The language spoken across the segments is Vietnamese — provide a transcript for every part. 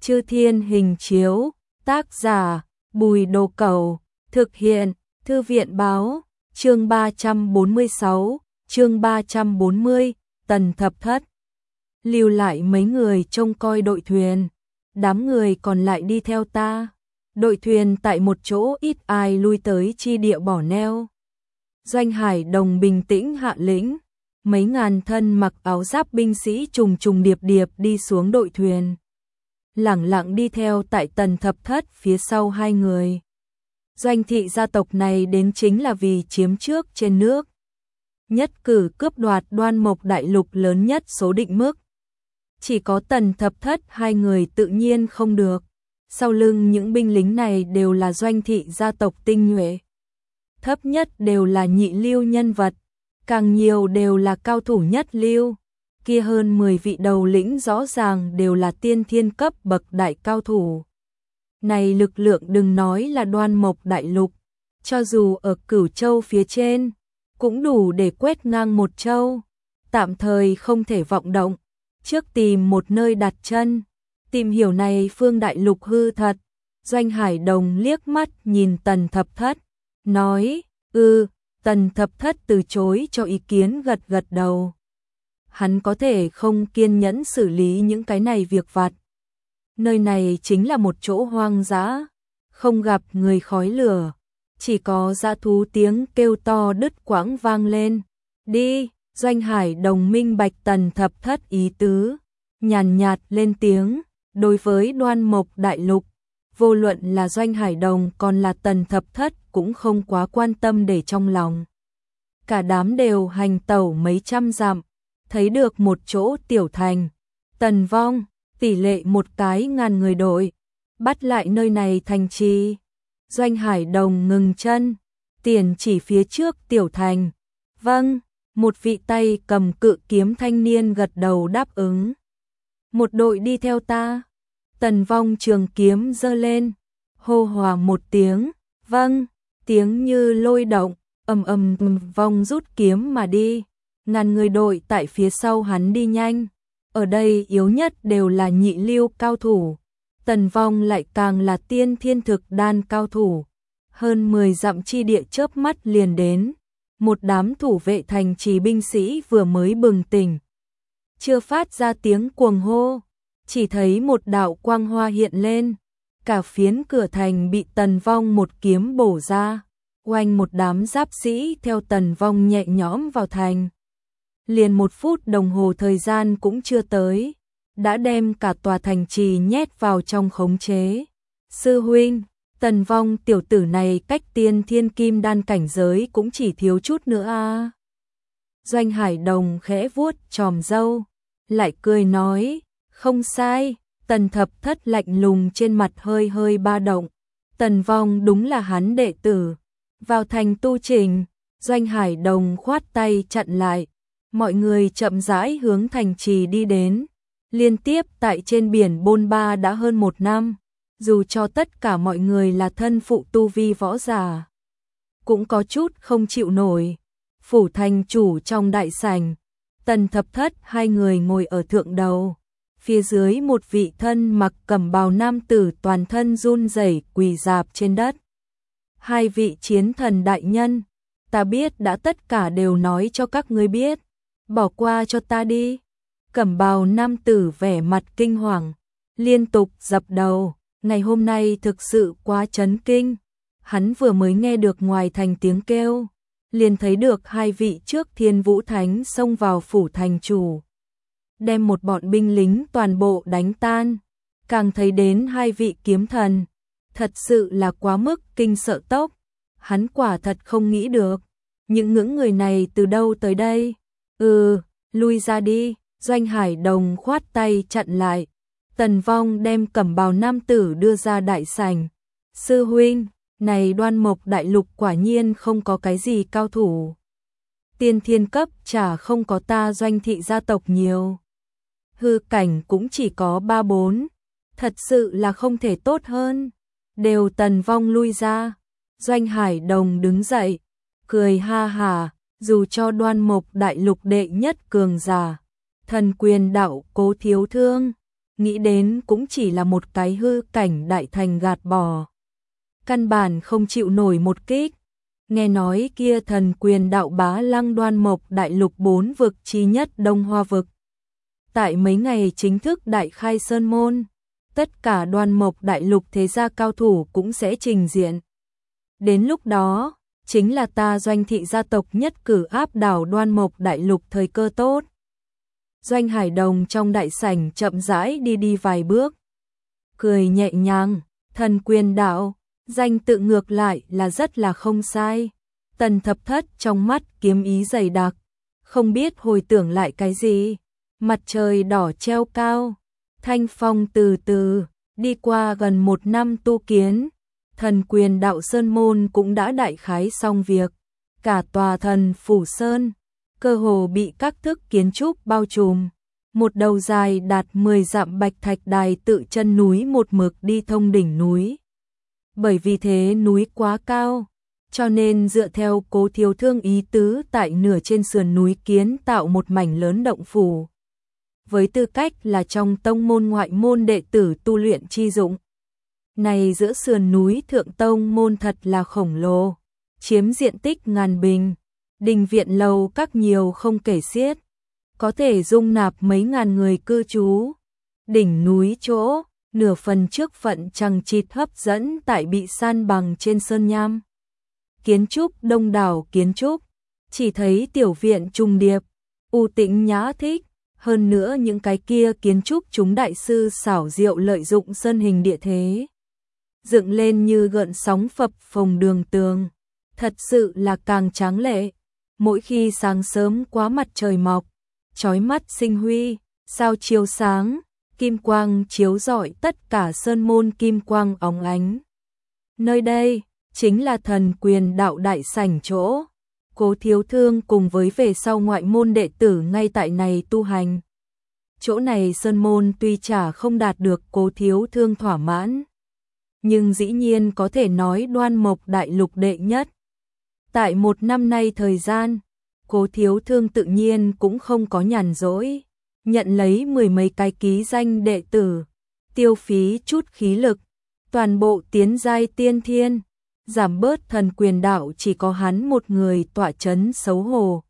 Chư Thiên Hình Chiếu, tác giả, Bùi Đồ Cẩu, thực hiện, Thư viện Báo, chương 346, chương 340, Tần Thập Thất. Lưu lại mấy người trông coi đội thuyền, đám người còn lại đi theo ta. Đội thuyền tại một chỗ ít ai lui tới chi địa bỏ neo. Doanh Hải Đồng bình tĩnh hạ lĩnh, mấy ngàn thân mặc áo giáp binh sĩ trùng trùng điệp điệp đi xuống đội thuyền. Lẳng lặng đi theo tại Tần Thập Thất phía sau hai người. Doanh thị gia tộc này đến chính là vì chiếm trước trên nước. Nhất cử cướp đoạt Đoan Mộc Đại Lục lớn nhất số định mức. Chỉ có Tần Thập Thất hai người tự nhiên không được. Sau lưng những binh lính này đều là doanh thị gia tộc tinh nhuệ. Thấp nhất đều là nhị lưu nhân vật, càng nhiều đều là cao thủ nhất lưu. Kia hơn 10 vị đầu lĩnh rõ ràng đều là tiên thiên cấp bậc đại cao thủ. Này lực lượng đừng nói là Đoan Mộc Đại Lục, cho dù ở Cửu Châu phía trên, cũng đủ để quét ngang một châu. Tạm thời không thể vọng động, trước tìm một nơi đặt chân, tìm hiểu này phương đại lục hư thật. Doanh Hải Đồng liếc mắt nhìn Tần Thập Thất, nói, Tần Thập Thất từ chối cho ý kiến gật gật đầu. Hắn có thể không kiên nhẫn xử lý những cái này việc vặt. Nơi này chính là một chỗ hoang dã, không gặp người khói lửa, chỉ có dã thú tiếng kêu to đứt quãng vang lên. Đi, Doanh Hải Đồng minh bạch Tần Thập Thất ý tứ, nhàn nhạt lên tiếng. Đối với Đoan Mộc Đại Lục, vô luận là Doanh Hải Đồng còn là Tần Thập Thất cũng không quá quan tâm để trong lòng. Cả đám đều hành tẩu mấy trăm dặm, thấy được một chỗ tiểu thành, Tần Vong, tỷ lệ một cái ngàn người đội, bắt lại nơi này thành trì. Doanh Hải Đồng ngừng chân, tiền chỉ phía trước tiểu thành. Vâng, một vị tay cầm cự kiếm thanh niên gật đầu đáp ứng. Một đội đi theo ta. Tần Vong trường kiếm giơ lên, hô hòa một tiếng, vâng, tiếng như lôi động, Vong rút kiếm mà đi. Ngàn người đội tại phía sau hắn đi nhanh. Ở đây yếu nhất đều là nhị lưu cao thủ. Tần Vong lại càng là tiên thiên thực đan cao thủ. Hơn 10 dặm chi địa chớp mắt liền đến. Một đám thủ vệ thành trì binh sĩ vừa mới bừng tỉnh, chưa phát ra tiếng cuồng hô, chỉ thấy một đạo quang hoa hiện lên, cả phiến cửa thành bị Tần Vong một kiếm bổ ra, oanh một đám giáp sĩ theo Tần Vong nhẹ nhõm vào thành. Liền 1 phút đồng hồ thời gian cũng chưa tới, đã đem cả tòa thành trì nhét vào trong khống chế. Sư huynh, Tần Vong tiểu tử này cách tiên thiên kim đan cảnh giới cũng chỉ thiếu chút nữa a. Doanh Hải Đồng khẽ vuốt chòm râu, lại cười nói, không sai. Tần Thập Thất lạnh lùng trên mặt hơi hơi ba động. Tần Vong đúng là hắn đệ tử. Vào thành tu trình, Doanh Hải Đồng khoát tay chặn lại. Mọi người chậm rãi hướng thành trì đi đến. Liên tiếp tại trên biển bôn ba đã hơn 1 năm. Dù cho tất cả mọi người là thân phụ tu vi võ giả, cũng có chút không chịu nổi. Phủ thành chủ trong đại sảnh, Tần Thập Thất hai người ngồi ở thượng đầu. Phía dưới một vị thân mặc cẩm bào nam tử toàn thân run rẩy quỳ rạp trên đất. Hai vị chiến thần đại nhân, ta biết đã tất cả đều nói cho các ngươi biết. Bỏ qua cho ta đi. Cẩm bào nam tử vẻ mặt kinh hoàng, liên tục dập đầu. Ngày hôm nay thực sự quá chấn kinh. Hắn vừa mới nghe được ngoài thành tiếng kêu, liền thấy được hai vị trước Thiên Vũ Thánh xông vào phủ thành chủ, đem một bọn binh lính toàn bộ đánh tan. Càng thấy đến hai vị kiếm thần, thật sự là quá mức kinh sợ tốc. Hắn quả thật không nghĩ được, những người này từ đâu tới đây. Lui ra đi. Doanh Hải Đồng khoát tay chặn lại. Tần Vong đem cẩm bào nam tử đưa ra đại sảnh. Sư huynh, này Đoan Mộc Đại Lục quả nhiên không có cái gì cao thủ. Tiên thiên cấp chả không có ta doanh thị gia tộc nhiều. Hư cảnh cũng chỉ có 3-4. Thật sự là không thể tốt hơn. Đều Tần Vong lui ra. Doanh Hải Đồng đứng dậy, cười ha hả, dù cho Đoan Mộc Đại Lục đệ nhất cường giả, thần quyền đạo Cố Thiếu Thương, nghĩ đến cũng chỉ là một cái hư cảnh đại thành gạt bỏ. Căn bản không chịu nổi một kích. Nghe nói kia thần quyền đạo bá lăng Đoan Mộc đại lục 4 vực chí nhất Đông Hoa vực. Tại mấy ngày chính thức đại khai sơn môn, tất cả Đoan Mộc đại lục thế gia cao thủ cũng sẽ trình diện. Đến lúc đó, chính là ta Doanh thị gia tộc nhất cử áp đảo Đoan Mộc đại lục thời cơ tốt. Doanh Hải Đồng trong đại sảnh chậm rãi đi vài bước, cười nhẹ nhàng, thần quyền đạo, danh tự ngược lại là rất là không sai. Tần Thập Thất trong mắt kiếm ý dày đặc, không biết hồi tưởng lại cái gì. Mặt trời đỏ treo cao, thanh phong từ từ, đi qua gần 1 năm tu kiến, thần quyền đạo sơn môn cũng đã đại khái xong việc. Cả tòa thần phủ sơn, cơ hồ bị các thức kiến trúc bao trùm. Một đầu dài đạt 10 dặm bạch thạch đài tự chân núi một mực đi thông đỉnh núi. Bởi vì thế núi quá cao, cho nên dựa theo Cố Thiếu Thương ý tứ tại nửa trên sườn núi kiến tạo một mảnh lớn động phủ. Với tư cách là trong tông môn ngoại môn đệ tử tu luyện chi dụng. Này giữa sườn núi thượng tông môn thật là khổng lồ, chiếm diện tích ngàn bình, đình viện lầu các nhiều không kể xiết, có thể dung nạp mấy ngàn người cư trú. Đỉnh núi chỗ, nửa phần trước phận chằng chịt hấp dẫn tại bị san bằng trên sơn nham. Kiến trúc đông đảo kiến trúc, chỉ thấy tiểu viện trùng điệp, u tĩnh nhã thích. Hơn nữa những cái kia kiến trúc chúng đại sư xảo diệu lợi dụng sơn hình địa thế, dựng lên như gợn sóng phập phồng đường tường, thật sự là càng tráng lệ. Mỗi khi sáng sớm quá mặt trời mọc, chói mắt sinh huy, sao chiếu sáng, kim quang chiếu rọi tất cả sơn môn kim quang óng ánh. Nơi đây chính là thần quyền đạo đại sảnh chỗ. Cố Thiếu Thương cùng với về sau ngoại môn đệ tử ngay tại này tu hành. Chỗ này sơn môn tuy chả không đạt được Cố Thiếu Thương thỏa mãn, nhưng dĩ nhiên có thể nói Đoan Mộc đại lục đệ nhất. Tại 1 năm nay thời gian, Cố Thiếu Thương tự nhiên cũng không có nhàn rỗi, nhận lấy 10 mấy cái ký danh đệ tử, tiêu phí chút khí lực, toàn bộ tiến giai tiên thiên. Giảm bớt thần quyền đạo chỉ có hắn một người tọa chấn xấu hổ.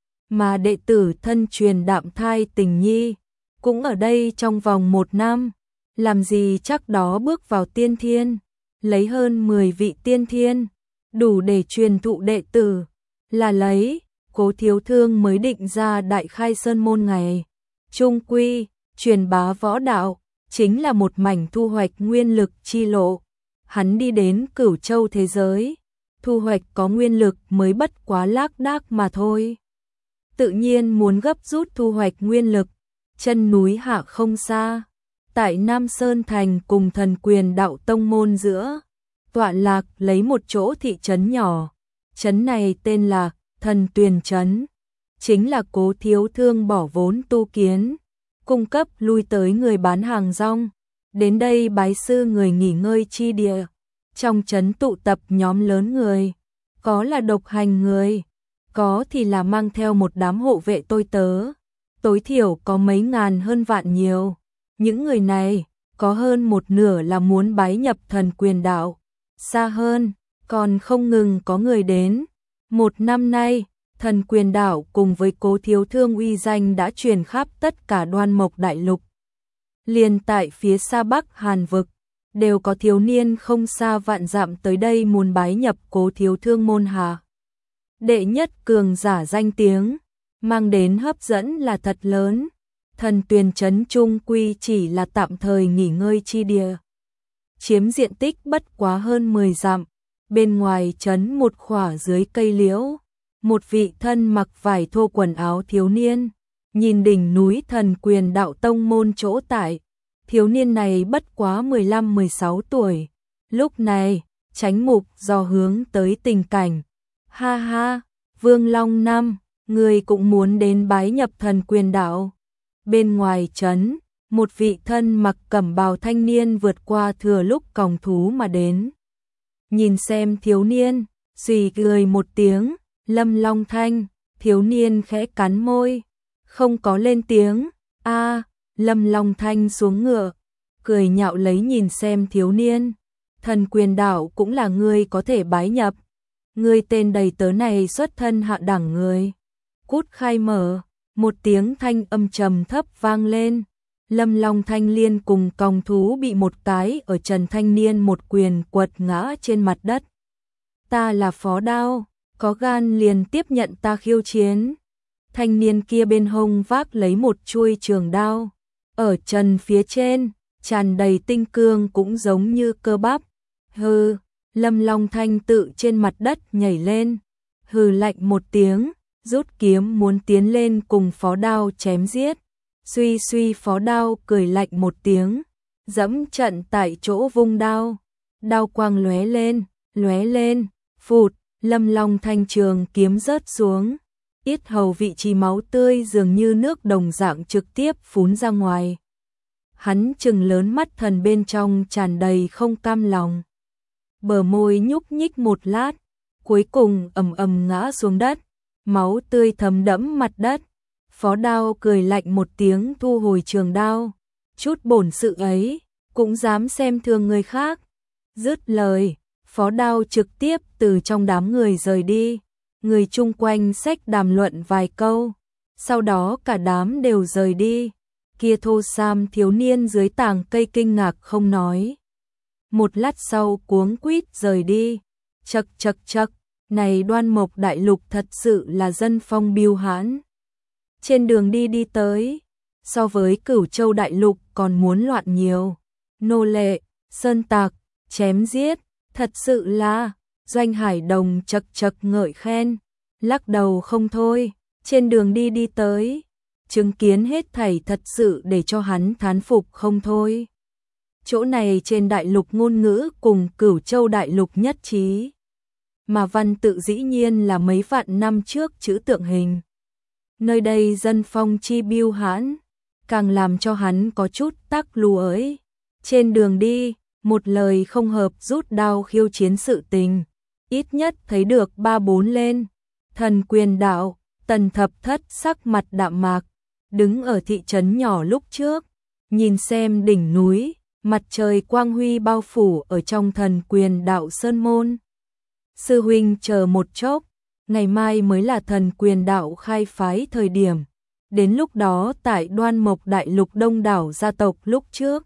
Mà đệ tử thân truyền Đạm Thai Tình Nhi, cũng ở đây trong vòng 1 năm, làm gì chắc đó bước vào tiên thiên, lấy hơn 10 vị tiên thiên, đủ để truyền thụ đệ tử, là lấy, Cố Thiếu Thương mới định ra đại khai sơn môn ngày. Trung quy, truyền bá võ đạo, chính là một mảnh thu hoạch nguyên lực chi lộ. Hắn đi đến Cửu Châu thế giới, thu hoạch có nguyên lực mới bất quá lác đác mà thôi. Tự nhiên muốn gấp rút thu hoạch nguyên lực, chân núi hạ không xa, tại Nam Sơn Thành cùng thần quyền đạo tông môn giữa, tọa lạc lấy một chỗ thị trấn nhỏ. Trấn này tên là Thần Tuyền Trấn, chính là Cố Thiếu Thương bỏ vốn tu kiến, cung cấp lui tới người bán hàng rong. Đến đây bái sư người nghỉ ngơi chi địa. Trong trấn tụ tập nhóm lớn người, có là độc hành người, có thì là mang theo một đám hộ vệ tôi tớ, tối thiểu có mấy ngàn hơn vạn nhiều. Những người này, có hơn một nửa là muốn bái nhập thần quyền đạo. Xa hơn, còn không ngừng có người đến. 1 năm nay, thần quyền đạo cùng với Cố Thiếu Thương uy danh đã truyền khắp tất cả Đoan Mộc đại lục. Liền tại phía xa Bắc Hàn vực, đều có thiếu niên không xa vạn dặm tới đây muốn bái nhập Cố Thiếu Thương môn hạ. Đệ nhất cường giả danh tiếng, mang đến hấp dẫn là thật lớn. Thần Tuyền Trấn trung quy chỉ là tạm thời nghỉ ngơi chi địa, chiếm diện tích bất quá hơn 10 dặm. Bên ngoài trấn một khỏa dưới cây liễu, một vị thân mặc vải thô quần áo thiếu niên, nhìn đỉnh núi thần quyền đạo tông môn chỗ tại. Thiếu niên này bất quá 15-16 tuổi, lúc này, Chánh Mục do hướng tới tình cảnh. Ha ha, Vương Long Năm, người cũng muốn đến bái nhập thần quyền đạo. Bên ngoài trấn, một vị thân mặc cẩm bào thanh niên vượt qua thừa lúc còng thú mà đến. Nhìn xem thiếu niên, suy cười một tiếng, Lâm Long Thanh, thiếu niên khẽ cắn môi, không có lên tiếng. A, Lâm Long Thanh xuống ngựa, cười nhạo lấy nhìn xem thiếu niên. Thần Quyền Đạo cũng là ngươi có thể bái nhập. Ngươi tên đầy tớ này xuất thân hạ đẳng người. Cút khai mở, một tiếng thanh âm trầm thấp vang lên. Lâm Long Thanh liên cùng còng thú bị một cái ở Trần thanh niên một quyền quật ngã trên mặt đất. Ta là Phó Đao, có gan liền tiếp nhận ta khiêu chiến. Thanh niên kia bên hông vác lấy một chuôi trường đao, ở trần phía trên, tràn đầy tinh cương cũng giống như cơ bắp. Hừ, Lâm Long Thanh tự trên mặt đất nhảy lên, hừ lạnh một tiếng, rút kiếm muốn tiến lên cùng Phó Đao chém giết. Suy suy, Phó Đao cười lạnh một tiếng, dẫm trận tại chỗ vung đao. Đao quang lóe lên, phụt, Lâm Long Thanh trường kiếm rớt xuống. Yết hầu vị trí máu tươi dường như nước đồng dạng trực tiếp phún ra ngoài. Hắn trừng lớn mắt, thần bên trong tràn đầy không cam lòng. Bờ môi nhúc nhích một lát, cuối cùng ầm ầm ngã xuống đất, máu tươi thấm đẫm mặt đất. Phó Đao cười lạnh một tiếng thu hồi trường đao. Chút bổn sự ấy, cũng dám xem thường người khác. Dứt lời, Phó Đao trực tiếp từ trong đám người rời đi. Người chung quanh xách đàm luận vài câu, sau đó cả đám đều rời đi. Kia thô sam thiếu niên dưới tàng cây kinh ngạc không nói. Một lát sau cuống quýt rời đi. Chậc, này Đoan Mộc Đại Lục thật sự là dân phong biêu hãn. Trên đường đi tới, so với Cửu Châu Đại Lục còn muốn loạn nhiều. Nô lệ, sơn tặc, chém giết, thật sự là... Doanh Hải Đồng chậc ngợi khen, lắc đầu không thôi. Trên đường đi tới, chứng kiến hết thảy thật sự để cho hắn thán phục không thôi. Chỗ này trên đại lục ngôn ngữ cùng Cửu Châu Đại Lục nhất trí, mà văn tự dĩ nhiên là mấy vạn năm trước chữ tượng hình. Nơi đây dân phong chi biêu hãn, càng làm cho hắn có chút tắc lù ấy. Trên đường đi, một lời không hợp rút đao khiêu chiến sự tình, ít nhất thấy được 3-4 lên. Thần Quyền Đạo, Tần Thập Thất sắc mặt đạm mạc, đứng ở thị trấn nhỏ lúc trước, nhìn xem đỉnh núi, mặt trời quang huy bao phủ ở trong Thần Quyền Đạo sơn môn. Sư huynh chờ một chốc, ngày mai mới là Thần Quyền Đạo khai phái thời điểm. Đến lúc đó tại Đoan Mộc Đại Lục đông đảo gia tộc lúc trước,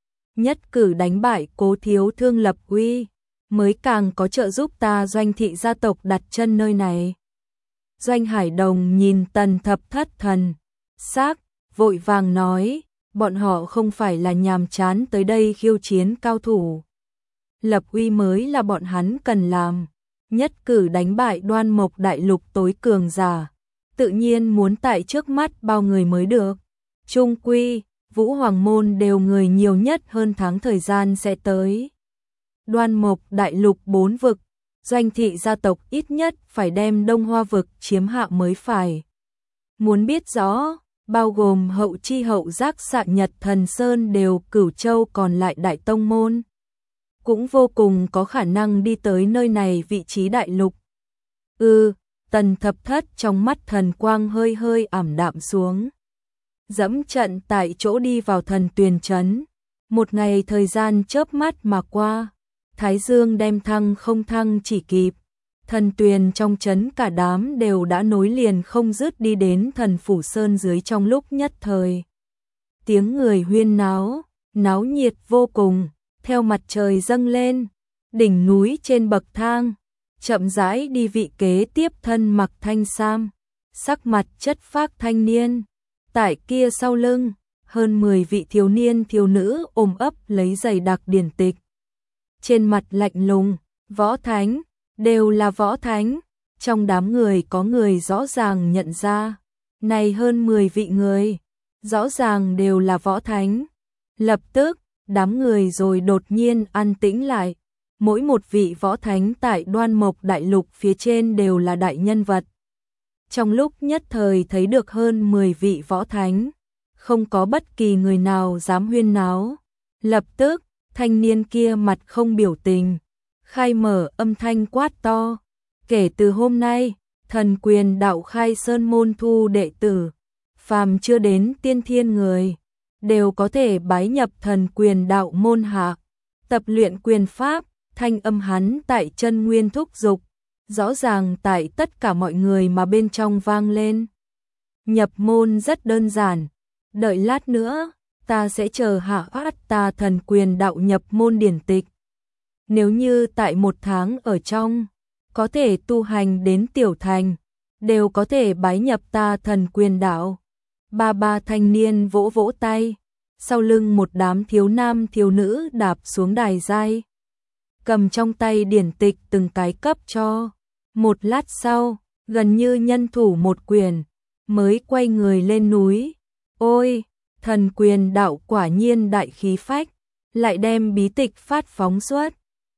nhất cử đánh bại Cố Thiếu Thương lập uy, mới càng có trợ giúp ta Doanh thị gia tộc đặt chân nơi này. Doanh Hải Đồng nhìn Tần Thập Thất thần sắc, vội vàng nói, bọn họ không phải là nhàm chán tới đây khiêu chiến cao thủ. Lập uy mới là bọn hắn cần làm, nhất cử đánh bại Đoan Mộc Đại Lục tối cường giả, tự nhiên muốn tại trước mắt bao người mới được. Trung quy, Vũ Hoàng Môn đều người nhiều nhất hơn tháng thời gian sẽ tới. Đoan Mộc Đại Lục 4 vực, Doanh thị gia tộc ít nhất phải đem Đông Hoa vực chiếm hạ mới phải. Muốn biết rõ, bao gồm Hậu Chi Hậu Giác Xạ Nhật Thần Sơn đều Cửu Châu còn lại đại tông môn, cũng vô cùng có khả năng đi tới nơi này vị trí đại lục. Tần Thập Thất trong mắt thần quang hơi ảm đạm xuống. Dẫm trận tại chỗ đi vào Thần Tuyền trấn. Một ngày thời gian chớp mắt mà qua, Thái Dương đem thăng không thăng chỉ kịp. Thần Tuyền trong trấn cả đám đều đã nối liền không dứt đi đến Thần Phủ Sơn dưới trong lúc nhất thời. Tiếng người huyên náo, náo nhiệt vô cùng, theo mặt trời dâng lên, đỉnh núi trên bậc thang, chậm rãi đi vị kế tiếp thân mặc thanh sam, sắc mặt chất phác thanh niên. Tại kia sau lưng, hơn 10 vị thiếu niên thiếu nữ ôm ấp lấy dày đặc điển tịch. Trên mặt lạnh lùng, võ thánh, đều là võ thánh. Trong đám người có người rõ ràng nhận ra, này hơn 10 vị người, rõ ràng đều là võ thánh. Lập tức, đám người rồi đột nhiên an tĩnh lại. Mỗi một vị võ thánh tại Đoan Mộc Đại Lục phía trên đều là đại nhân vật. Trong lúc nhất thời thấy được hơn 10 vị võ thánh, không có bất kỳ người nào dám huyên náo. Lập tức, thanh niên kia mặt không biểu tình, khai mở âm thanh quát to. Kể từ hôm nay, Thần Quyền Đạo khai sơn môn thu đệ tử, phàm chưa đến tiên thiên người, đều có thể bái nhập thần quyền đạo môn hạ, tập luyện quyền pháp. Thanh âm hắn tại chân nguyên thúc dục, rõ ràng tại tất cả mọi người mà bên trong vang lên. Nhập môn rất đơn giản, đợi lát nữa, ta sẽ chờ hạ át ta thần quyền đạo nhập môn điển tịch. Nếu như tại 1 tháng ở trong, có thể tu hành đến tiểu thành, đều có thể bái nhập ta thần quyền đạo. Ba thanh niên vỗ vỗ tay, sau lưng một đám thiếu nam thiếu nữ đạp xuống đài giai, cầm trong tay điển tịch từng cái cấp cho. Một lát sau, gần như nhân thủ một quyển, mới quay người lên núi. Ôi, thần quyền đạo quả nhiên đại khí phách, lại đem bí tịch phát phóng xuất.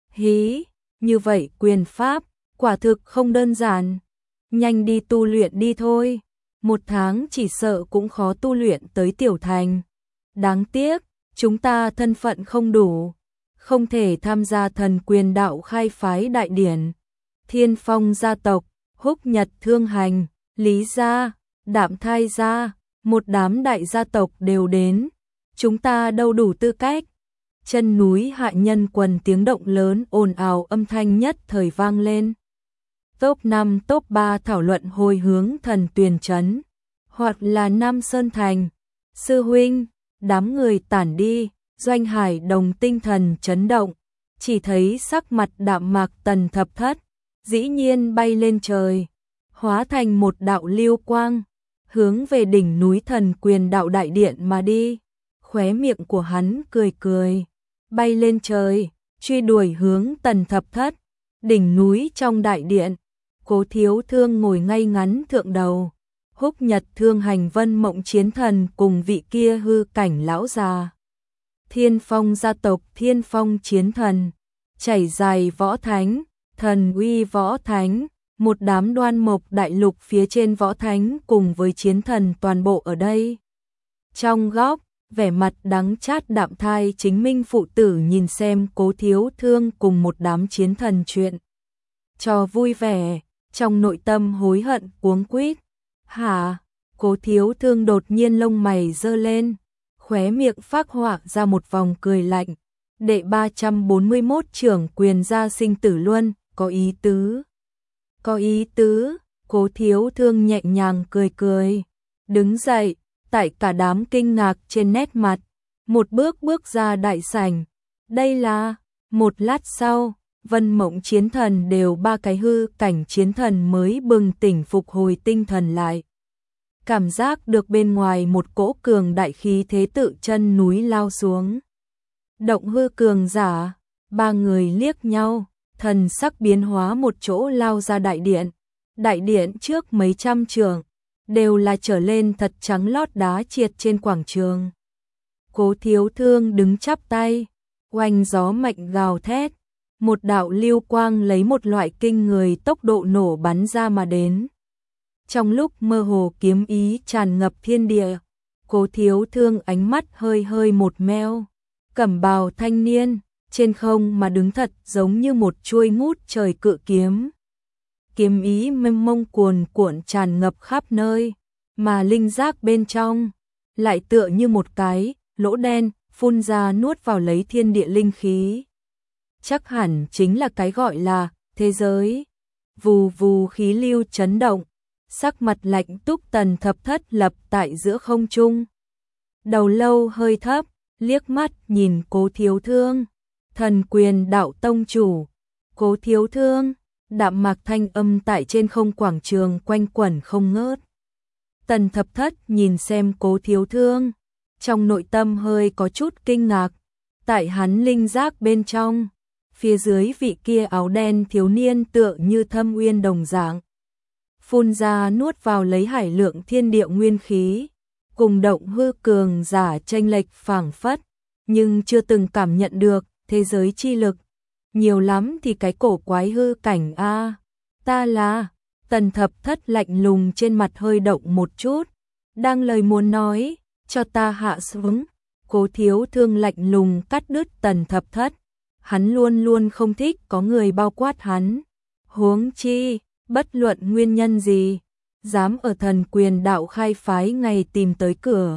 Hí, như vậy quyền pháp, quả thực không đơn giản. Nhanh đi tu luyện đi thôi, 1 tháng chỉ sợ cũng khó tu luyện tới tiểu thành. Đáng tiếc, chúng ta thân phận không đủ, không thể tham gia thần quyền đạo khai phái đại điển. Thiên Phong gia tộc, Húc Nhật Thương Hành, Lý gia, Đạm Thai gia, một đám đại gia tộc đều đến. Chúng ta đâu đủ tư cách. Chân núi hạ nhân quần tiếng động lớn ồn ào âm thanh nhất thời vang lên. Top 5 top 3 thảo luận hồi hướng thần tuyền trấn, hoặc là Nam Sơn Thành. Sư huynh, đám người tản đi, Doanh Hải Đồng tinh thần chấn động, chỉ thấy sắc mặt đạm mạc Tần Thập Thất, dĩ nhiên bay lên trời, hóa thành một đạo lưu quang, hướng về đỉnh núi thần quyền đạo đại điện mà đi. Khóe miệng của hắn cười cười, bay lên trời, truy đuổi hướng Tần Thập Thất. Đỉnh núi trong đại điện, Cố Thiếu Thương ngồi ngay ngắn thượng đầu, Húc Nhật Thương Hành Vân Mộng Chiến Thần cùng vị kia hư cảnh lão già. Thiên Phong gia tộc Thiên Phong Chiến Thần, chảy dài võ thánh, thần uy võ thánh, một đám Đoan Mộc đại lục phía trên võ thánh cùng với chiến thần toàn bộ ở đây. Trong góc, vẻ mặt đắng chát Đạm Thai Chính Minh phụ tử nhìn xem Cố Thiếu Thương cùng một đám chiến thần chuyện trò vui vẻ, trong nội tâm hối hận cuống quýt. Hả? Cố Thiếu Thương đột nhiên lông mày giơ lên, khóe miệng phác họa ra một vòng cười lạnh. Đệ 341 trưởng quyền gia sinh tử luân, có ý tứ. Có ý tứ, Cố Thiếu Thương nhẹ nhàng cười cười, đứng dậy, tại cả đám kinh ngạc trên nét mặt, một bước bước ra đại sảnh. Đây là, một lát sau, Vân Mộng Chiến Thần đều 3 cái hư cảnh chiến thần mới bừng tỉnh phục hồi tinh thần lại. Cảm giác được bên ngoài một cỗ cường đại khí thế tự chân núi lao xuống. Động hư cường giả, 3 người liếc nhau, thần sắc biến hóa một chỗ lao ra đại điện. Đại điện trước mấy trăm trượng, đều là trở lên thật trắng lót đá triệt trên quảng trường. Cố Thiếu Thương đứng chắp tay, oanh gió mạnh gào thét, một đạo lưu quang lấy một loại kinh người tốc độ nổ bắn ra mà đến. Trong lúc mơ hồ kiếm ý tràn ngập thiên địa, Cố Thiếu Thương ánh mắt hơi hơi một meo, cẩm bào thanh niên, trên không mà đứng thật giống như một chuôi ngút trời cự kiếm. Kiếm ý mênh mông cuồn cuộn tràn ngập khắp nơi, mà linh giác bên trong lại tựa như một cái lỗ đen phun ra nuốt vào lấy thiên địa linh khí. Chắc hẳn chính là cái gọi là thế giới. Vù vù khí lưu chấn động, sắc mặt lạnh túc Tần Thập Thất lập tại giữa không trung. Đầu lâu hơi thấp, liếc mắt nhìn Cố Thiếu Thương, thần quyền đạo tông chủ. Cố Thiếu Thương, đạm mạc thanh âm tại trên không quảng trường quanh quẩn không ngớt. Tần Thập Thất nhìn xem Cố Thiếu Thương, trong nội tâm hơi có chút kinh ngạc, tại hắn linh giác bên trong, phía dưới vị kia áo đen thiếu niên tựa như thâm uyên đồng dạng, phun ra nuốt vào lấy hải lượng thiên địa nguyên khí, cùng động hư cường giả chênh lệch phảng phất, nhưng chưa từng cảm nhận được thế giới chi lực. Nhiều lắm thì cái cổ quái hư cảnh a. Ta là. Tần Thập Thất lạnh lùng trên mặt hơi động một chút, đang lời muốn nói, cho ta hạ xuống. Cố Thiếu Thương lạnh lùng cắt đứt Tần Thập Thất, hắn luôn luôn không thích có người bao quát hắn. Huống chi, bất luận nguyên nhân gì, dám ở thần quyền đạo khai phái ngày tìm tới cửa,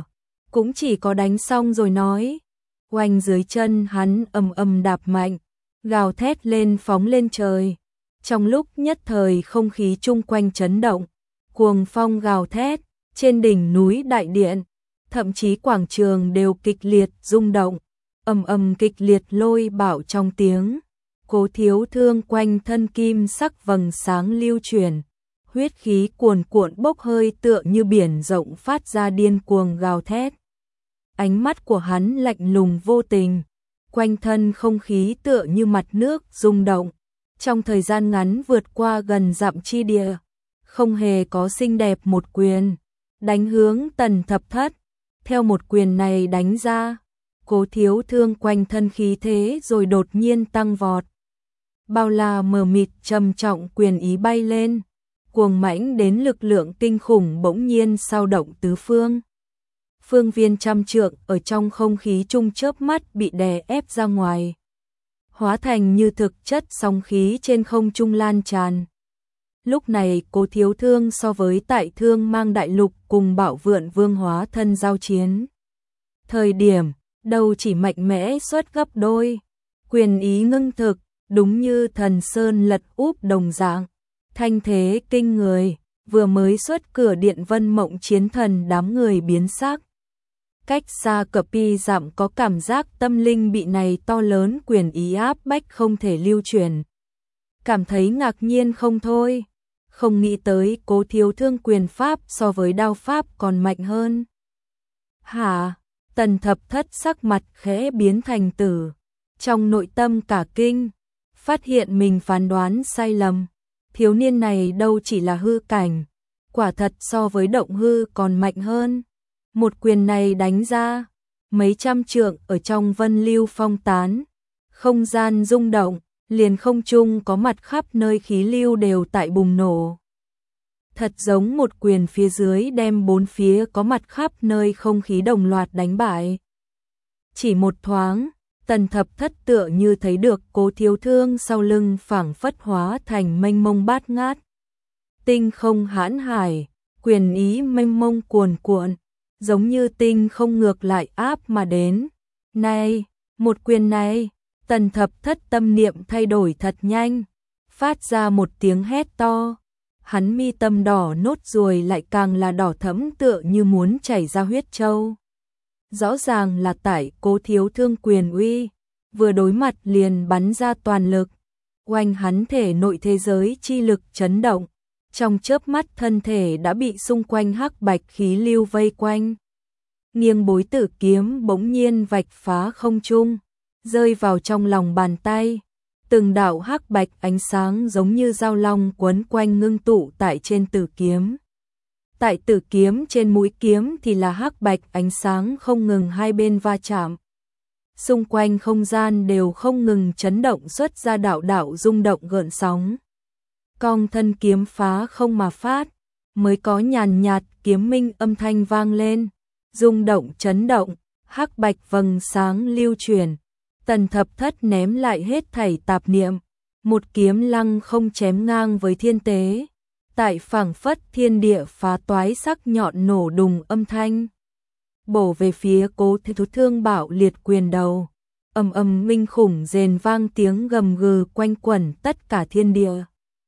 cũng chỉ có đánh xong rồi nói. Oanh dưới chân hắn ầm ầm đạp mạnh, gào thét lên phóng lên trời. Trong lúc nhất thời không khí chung quanh chấn động, cuồng phong gào thét, trên đỉnh núi đại điện, thậm chí quảng trường đều kịch liệt rung động, ầm ầm kịch liệt lôi bạo trong tiếng. Cố Thiếu Thương quanh thân kim sắc vầng sáng lưu chuyển, huyết khí cuồn cuộn bốc hơi tựa như biển rộng phát ra điên cuồng gào thét. Ánh mắt của hắn lạnh lùng vô tình, quanh thân không khí tựa như mặt nước rung động, trong thời gian ngắn vượt qua gần dặm chi địa, không hề có xinh đẹp một quyền, đánh hướng Tần Thập Thất. Theo một quyền này đánh ra, Cố Thiếu Thương quanh thân khí thế rồi đột nhiên tăng vọt. Bao la mờ mịt trầm trọng quyền ý bay lên, cuồng mãnh đến lực lượng kinh khủng bỗng nhiên sao động tứ phương. Phương viên trăm trượng ở trong không khí chung chớp mắt bị đè ép ra ngoài, hóa thành như thực chất sóng khí trên không trung lan tràn. Lúc này Cố Thiếu Thương so với tại Thương Mang Đại Lục cùng Bảo Vượn Vương hóa thân giao chiến thời điểm, đầu chỉ mạnh mẽ suất gấp đôi, quyền ý ngưng thực, đúng như thần sơn lật úp đồng dạng, thanh thế kinh người, vừa mới xuất cửa điện Vân Mộng chiến thần đám người biến sắc. Cách xa cập pi dặm có cảm giác tâm linh bị này to lớn quyền ý áp bách không thể lưu truyền. Cảm thấy ngạc nhiên không thôi, không nghĩ tới Cố Thiếu Thương quyền pháp so với đao pháp còn mạnh hơn. Hả? Tần Thập Thất sắc mặt khẽ biến thành tử, trong nội tâm cả kinh, phát hiện mình phán đoán sai lầm. Thiếu niên này đâu chỉ là hư cảnh, quả thật so với động hư còn mạnh hơn. Một quyền này đánh ra, mấy trăm trượng ở trong vân lưu phong tán, không gian rung động, liền không trung có mặt khắp nơi khí lưu đều tại bùng nổ. Thật giống một quyền phía dưới đem bốn phía có mặt khắp nơi không khí đồng loạt đánh bại. Chỉ một thoáng, Tần Thập Thất tựa như thấy được Cố Thiếu Thương sau lưng phảng phất hóa thành mênh mông bát ngát. Tinh không hãn hải, quyền ý mênh mông cuồn cuộn, giống như tinh không ngược lại áp mà đến. Này, một quyền này, Tần Thập Thất tâm niệm thay đổi thật nhanh, phát ra một tiếng hét to. Hắn mi tâm đỏ nốt ruồi lại càng là đỏ thẫm tựa như muốn chảy ra huyết châu. Rõ ràng là tại Cố Thiếu Thương quyền uy, vừa đối mặt liền bắn ra toàn lực, oanh hắn thể nội thế giới chi lực chấn động, trong chớp mắt thân thể đã bị xung quanh hắc bạch khí lưu vây quanh. Nghiêng bối tử kiếm bỗng nhiên vạch phá không trung, rơi vào trong lòng bàn tay. Từng đạo hắc bạch ánh sáng giống như dao long quấn quanh ngưng tụ tại trên tử kiếm. Tại tử kiếm trên mũi kiếm thì là hắc bạch ánh sáng không ngừng hai bên va chạm. Xung quanh không gian đều không ngừng chấn động xuất ra đạo đạo rung động gợn sóng. Cong thân kiếm phá không mà phát, mới có nhàn nhạt kiếm minh âm thanh vang lên, rung động chấn động, hắc bạch vầng sáng lưu truyền. Tần Thập Thất ném lại hết thảy tạp niệm, một kiếm lăng không chém ngang với thiên tế, tại phảng phất thiên địa phá toái sắc nhọn nổ đùng âm thanh, bổ về phía Cố Thiếu Thương bạo liệt quyền đầu, ầm ầm minh khủng rền vang tiếng gầm gừ quanh quẩn tất cả thiên địa,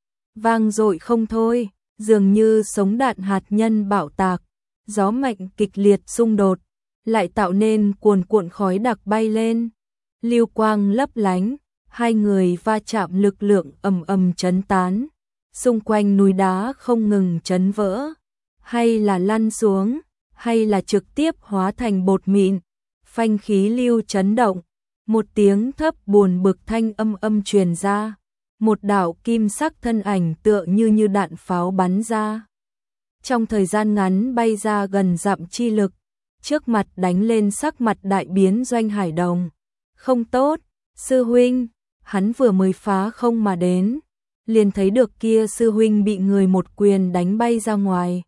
vang dội không thôi, dường như sống đạn hạt nhân bạo tạc, gió mạnh kịch liệt xung đột, lại tạo nên cuồn cuộn khói đặc bay lên. Lưu quang lấp lánh, hai người va chạm lực lượng ầm ầm chấn tán, xung quanh núi đá không ngừng chấn vỡ, hay là lăn xuống, hay là trực tiếp hóa thành bột mịn, phanh khí lưu chấn động, một tiếng thấp buồn bực thanh âm truyền ra, một đạo kim sắc thân ảnh tựa như đạn pháo bắn ra. Trong thời gian ngắn bay ra gần dặm chi lực, trước mặt đánh lên sắc mặt đại biến Doanh Hải Đồng. Không tốt, sư huynh, hắn vừa mới phá không mà đến, liền thấy được kia sư huynh bị người một quyền đánh bay ra ngoài.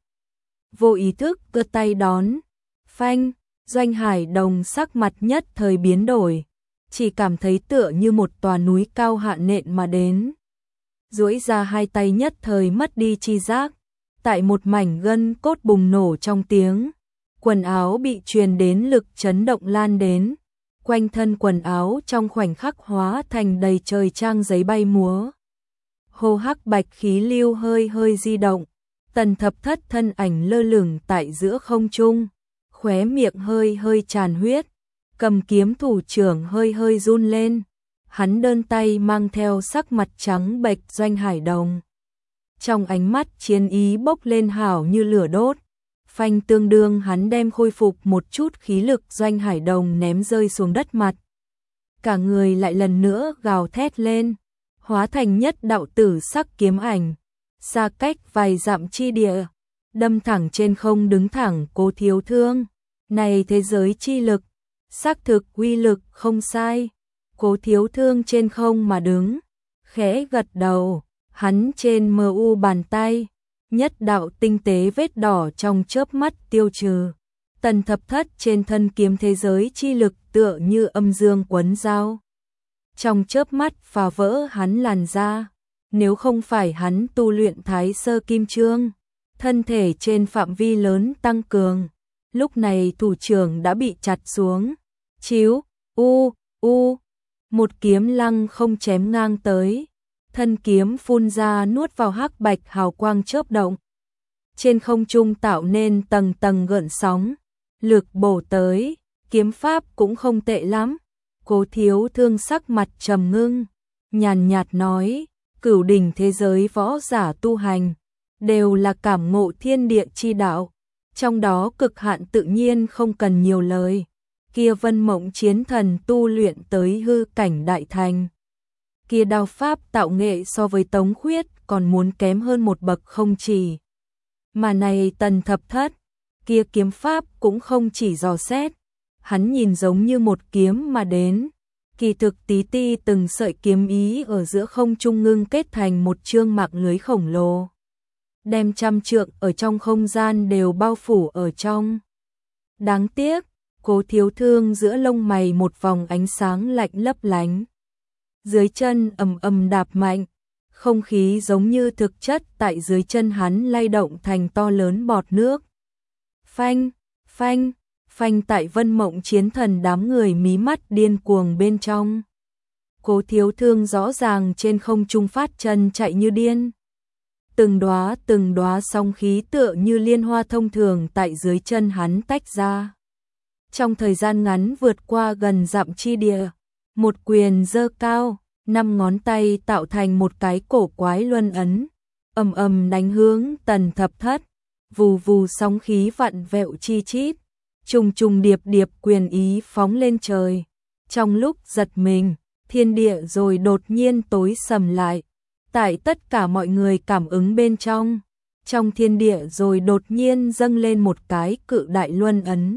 Vô ý thức cơ tay đón, phanh, Doanh Hải Đồng sắc mặt nhất thời biến đổi, chỉ cảm thấy tựa như một tòa núi cao hạ nện mà đến. Duỗi ra hai tay nhất thời mất đi chi giác, tại một mảnh gân cốt bùng nổ trong tiếng, quần áo bị truyền đến lực chấn động lan đến, quanh thân quần áo trong khoảnh khắc hóa thành đầy trời trang giấy bay múa. Hô hắc bạch khí lưu hơi hơi di động, Tần Thập Thất thân ảnh lơ lửng tại giữa không trung, khóe miệng hơi hơi tràn huyết, cầm kiếm thủ trưởng hơi hơi run lên, hắn đơn tay mang theo sắc mặt trắng bệch Doanh Hải Đồng. Trong ánh mắt chiến ý bốc lên hảo như lửa đốt, phanh tương đương hắn đem khôi phục một chút khí lực Doanh Hải Đồng ném rơi xuống đất mặt. Cả người lại lần nữa gào thét lên, hóa thành nhất đạo tử sắc kiếm ảnh, xa cách vài dặm chi địa, đâm thẳng trên không đứng thẳng Cố Thiếu Thương. Này thế giới chi lực, xác thực uy lực không sai. Cố Thiếu Thương trên không mà đứng, khẽ gật đầu, hắn trên mu bàn tay, nhất đạo tinh tế vết đỏ trong chớp mắt tiêu trừ. Tần Thập Thất trên thân kiếm thế giới chi lực tựa như âm dương quấn dao, trong chớp mắt phá vỡ hắn làn da. Nếu không phải hắn tu luyện Thái Sơ Kim Chương, thân thể trên phạm vi lớn tăng cường, lúc này thủ trưởng đã bị chặt xuống. Chíu, một kiếm lăng không chém ngang tới, thân kiếm phun ra nuốt vào hắc bạch hào quang chớp động. Trên không trung tạo nên tầng tầng gợn sóng, lực bổ tới, kiếm pháp cũng không tệ lắm. Cố Thiếu Thương sắc mặt trầm ngưng, nhàn nhạt nói, cửu đỉnh thế giới võ giả tu hành, đều là cảm ngộ thiên địa chi đạo, trong đó cực hạn tự nhiên không cần nhiều lời. Kia Vân Mộng Chiến Thần tu luyện tới hư cảnh đại thành, kia đao pháp tạo nghệ so với Tống Khuyết còn muốn kém hơn một bậc không chỉ. Mà này Tần Thập Thất, kia kiếm pháp cũng không chỉ dò xét, hắn nhìn giống như một kiếm mà đến, kỳ thực tí ti từng sợi kiếm ý ở giữa không trung ngưng kết thành một chương mạng lưới khổng lồ, đem trăm trượng ở trong không gian đều bao phủ ở trong. Đáng tiếc, Cố Thiếu Thương giữa lông mày một vòng ánh sáng lạnh lấp lánh. Dưới chân ầm ầm đạp mạnh, không khí giống như thực chất tại dưới chân hắn lay động thành to lớn bọt nước. Phanh, phanh, phanh tại Vân Mộng Chiến Thần đám người mí mắt điên cuồng bên trong. Cố Thiếu Thương rõ ràng trên không trung phát chân chạy như điên. Từng đóa sóng khí tựa như liên hoa thông thường tại dưới chân hắn tách ra. Trong thời gian ngắn vượt qua gần dặm chi địa, một quyền giơ cao, 5 ngón tay tạo thành một cái cổ quái luân ấn, ầm ầm đánh hướng Tần Thập Thất, vù vù sóng khí vặn vẹo chi chít, trùng trùng điệp điệp quyền ý phóng lên trời. Trong lúc giật mình, thiên địa rồi đột nhiên tối sầm lại, tại tất cả mọi người cảm ứng bên trong thiên địa rồi đột nhiên dâng lên một cái cự đại luân ấn.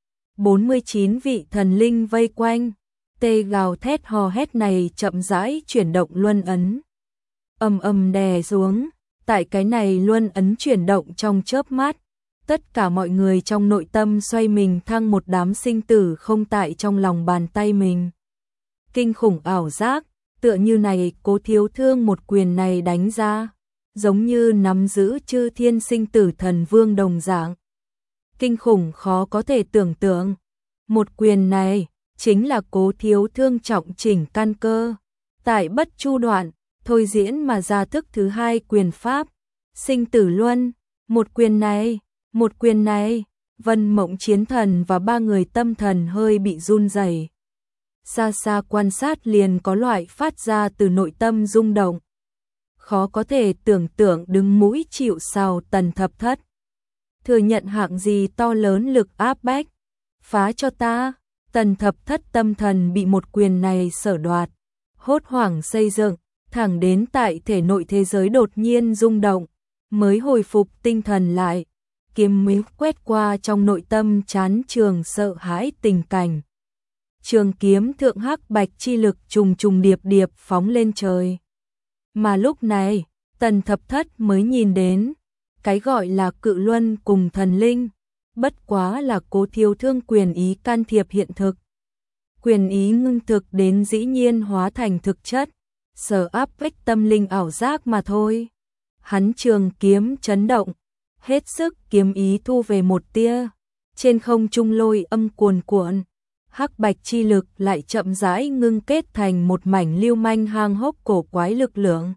49 vị thần linh vây quanh, tê gào thét hò hét này chậm rãi chuyển động luân ấn, ầm ầm đè xuống. Tại cái này luân ấn chuyển động trong chớp mắt, tất cả mọi người trong nội tâm xoay mình thăng một đám sinh tử không tại trong lòng bàn tay mình. Kinh khủng ảo giác, tựa như này Cố Thiếu Thương một quyền này đánh ra, giống như nắm giữ chư thiên sinh tử thần vương đồng dạng. Kinh khủng khó có thể tưởng tượng. Một quyền này chính là Cố Thiếu Thương trọng chỉnh căn cơ, tại Bất Chu Đoạn thôi diễn mà ra thức thứ hai quyền pháp, sinh tử luân. Một quyền này, Vân Mộng Chiến Thần và 3 người tâm thần hơi bị run rẩy. Xa xa quan sát liền có loại phát ra từ nội tâm rung động. Khó có thể tưởng tượng đứng mũi chịu sào Tần Thập Thất thừa nhận hạng gì to lớn lực áp bách. Phá cho ta. Tần Thập Thất tâm thần bị một quyền này sở đoạt, hốt hoảng xây dựng, thẳng đến tại thể nội thế giới đột nhiên rung động, mới hồi phục tinh thần lại. Kiếm mính quét qua trong nội tâm chán trường sợ hãi tình cảnh. Trường kiếm thượng hắc bạch chi lực trùng trùng điệp điệp phóng lên trời. Mà lúc này, Tần Thập Thất mới nhìn đến, cái gọi là cự luân cùng thần linh, bất quá là Cố Thiếu Thương quyền ý can thiệp hiện thực. Quyền ý ngưng thực đến dĩ nhiên hóa thành thực chất, sở áp bách tâm linh ảo giác mà thôi. Hắn trường kiếm chấn động, hết sức kiếm ý thu về một tia, Trên không trung lôi âm cuồn cuộn, hắc bạch chi lực lại chậm rãi ngưng kết thành một mảnh lưu manh hang hốc cổ quái lực lượng.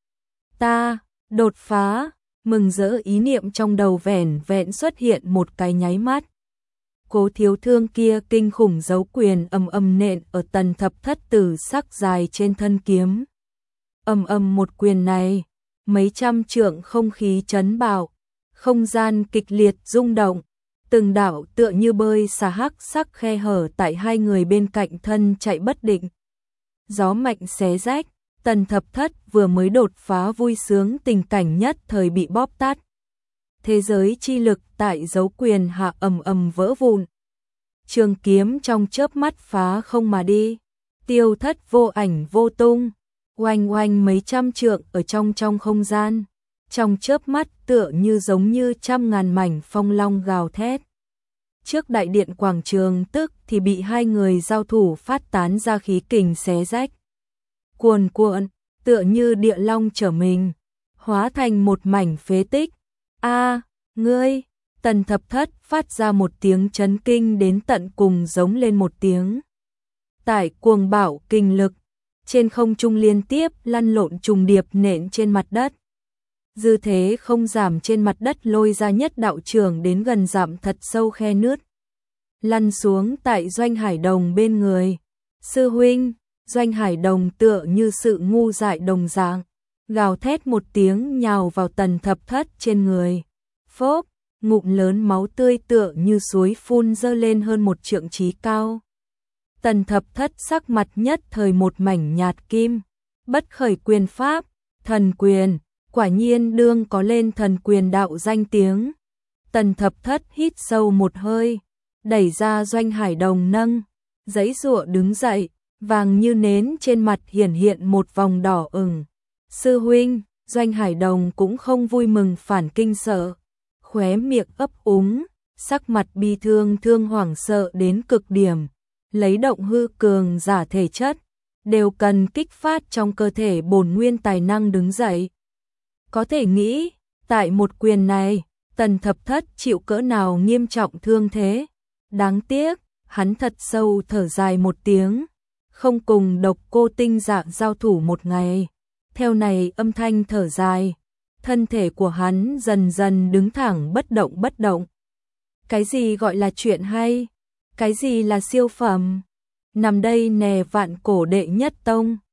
Ta, đột phá, mừng rỡ ý niệm trong đầu vẻn vẹn xuất hiện một cái nháy mắt. Cố Thiếu Thương kia kinh khủng giấu quyền ầm ầm nện ở Tần Thập Thất tử sắc dài trên thân kiếm. Ầm ầm một quyền này, mấy trăm trượng không khí chấn bạo, không gian kịch liệt rung động, từng đạo tựa như bơi xà hắc sắc khe hở tại hai người bên cạnh thân chạy bất định. Gió mạnh xé rách, Tần Thập Thất vừa mới đột phá vui sướng tình cảnh nhất thời bị bóp tắt. Thế giới chi lực tại dấu quyền hạ ầm ầm vỡ vụn. Trường kiếm trong chớp mắt phá không mà đi, tiêu thất vô ảnh vô tung, oanh oanh mấy trăm trượng ở trong không gian, trong chớp mắt tựa như giống như trăm ngàn mảnh phong long gào thét. Trước đại điện quảng trường tức thì bị hai người giao thủ phát tán ra khí kình xé rách. Cuồn cuộn, tựa như địa long trở mình, hóa thành một mảnh phế tích. A, ngươi! Tần Thập Thất phát ra một tiếng chấn kinh đến tận cùng giống lên một tiếng. Tại cuồng bạo kinh lực, trên không trung liên tiếp lăn lộn trùng điệp nện trên mặt đất. Dư thế không giảm trên mặt đất lôi ra nhất đạo trường đến gần dặm thật sâu khe nứt. Lăn xuống tại Doanh Hải Đồng bên người. Sư huynh, Doanh Hải Đồng tựa như sự ngu dại đồng dạng, gào thét một tiếng nhào vào Tần Thập Thất trên người. Phốp, ngụm lớn máu tươi tựa như suối phun dơ lên hơn một trượng chí cao. Tần Thập Thất sắc mặt nhất thời một mảnh nhạt kim, bất khởi quyền pháp, thần quyền, quả nhiên đương có lên thần quyền đạo danh tiếng. Tần Thập Thất hít sâu một hơi, đẩy ra Doanh Hải Đồng nâng, giãy giụa đứng dậy, vàng như nến trên mặt hiển hiện một vòng đỏ ửng. Sư huynh, Doanh Hải Đồng cũng không vui mừng phản kinh sợ, khóe miệng ấp úng, sắc mặt bi thương hoảng sợ đến cực điểm, lấy động hư cường giả thể chất, đều cần kích phát trong cơ thể bổn nguyên tài năng đứng dậy. Có thể nghĩ, tại một quyền này, Tần Thập Thất chịu cỡ nào nghiêm trọng thương thế. Đáng tiếc, hắn thật sâu thở dài một tiếng, không cùng Độc Cô Tinh Dạng giao thủ một ngày. Theo này âm thanh thở dài, thân thể của hắn dần dần đứng thẳng bất động. Cái gì gọi là chuyện hay? Cái gì là siêu phẩm? Nằm đây nè vạn cổ đệ nhất tông.